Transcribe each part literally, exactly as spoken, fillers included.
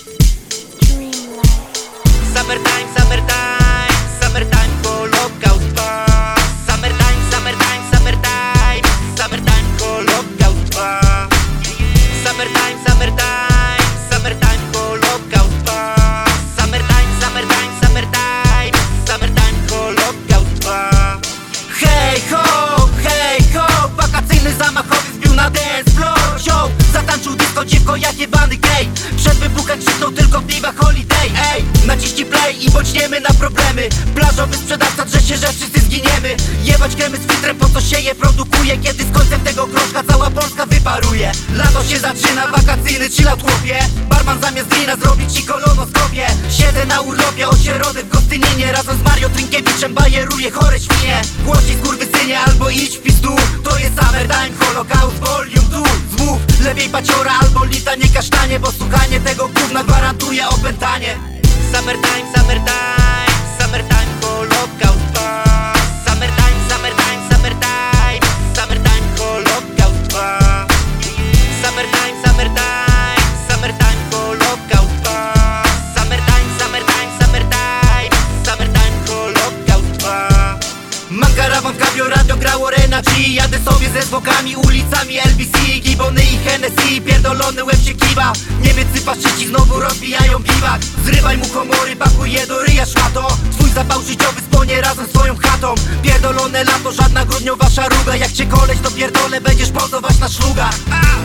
Summertime, summertime, summertime, holocaust pa. Summertime, summertime, summertime, summertime, holocaust pa. Summertime, summertime, summertime, holocaust pa. Summertime, summertime, summertime, summertime, holocaust pa. Hej ho, hej ho, wakacyjny zamachowy zbił na dance floor. Wziął, zatańczył disco, dziwko jak jebany gej. Przed wybuchem krzyknął tylko w Diva Holiday. Ej, naciśnij play i boczniemy na problemy. Plażowy sprzedawca drze się, że wszyscy zginiemy. Jebać kremy z filtrem, po co się je produkuje. Kiedy z końcem tego krążka cała Polska wyparuje. Lato się zaczyna, wakacyjny chillout chłopie. Barman zamiast glina zrobić ci kolonoskopię. Siedzę na urlopie od środy w Gostyninie. Razem z Mario Trinkiewiczem bajeruję chore świnie. Głośniej skurwysynie albo idź w pizdu. To jest Summertime, Holocaust Volume dwa. Zmów, lepiej paciora albo lita, nie kasztanie. Bo słuchanie tego gówna gwarantuje opętanie. Summertime, summertime, summertime, holocaust pa. Summertime, summertime, summertime, summertime, holocaust pa. Summertime, summertime, summertime, holocaust pa. Summertime, summertime, summertime, summertime, holocaust pa. Mam karawan w kabio, radio grało Rena G. Jadę sobie ze zwłokami ulicami L B C, Gibony i Hennessy, pierdolony łeb się kiwa. Niemieccy faszyści znowu rozbijają biwak. Zrywaj mu komory, pakuj je do ryja szmato. Twój zapał życiowy spłonie razem z twoją chatą. Pierdolone lato, żadna grudniowa szaruga. Jak cię koleś to pierdolę, będziesz pozować na szlugach.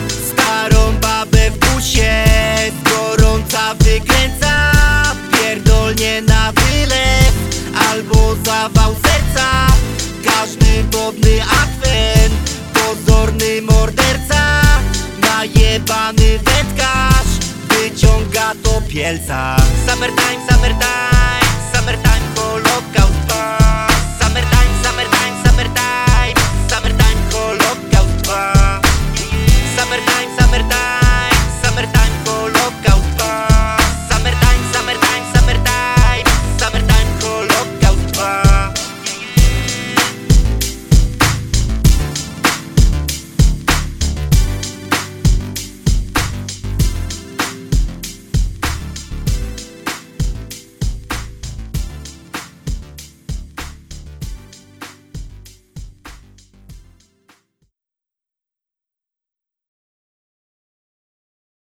Starą babę w busie, z gorąca wykręca. Pierdolnie na wylew, albo zawał serca. Każdy wodny akwen, pozorny morderca. Najebany wędkarz wyciąga to pielca. Summertime, summertime, summertime,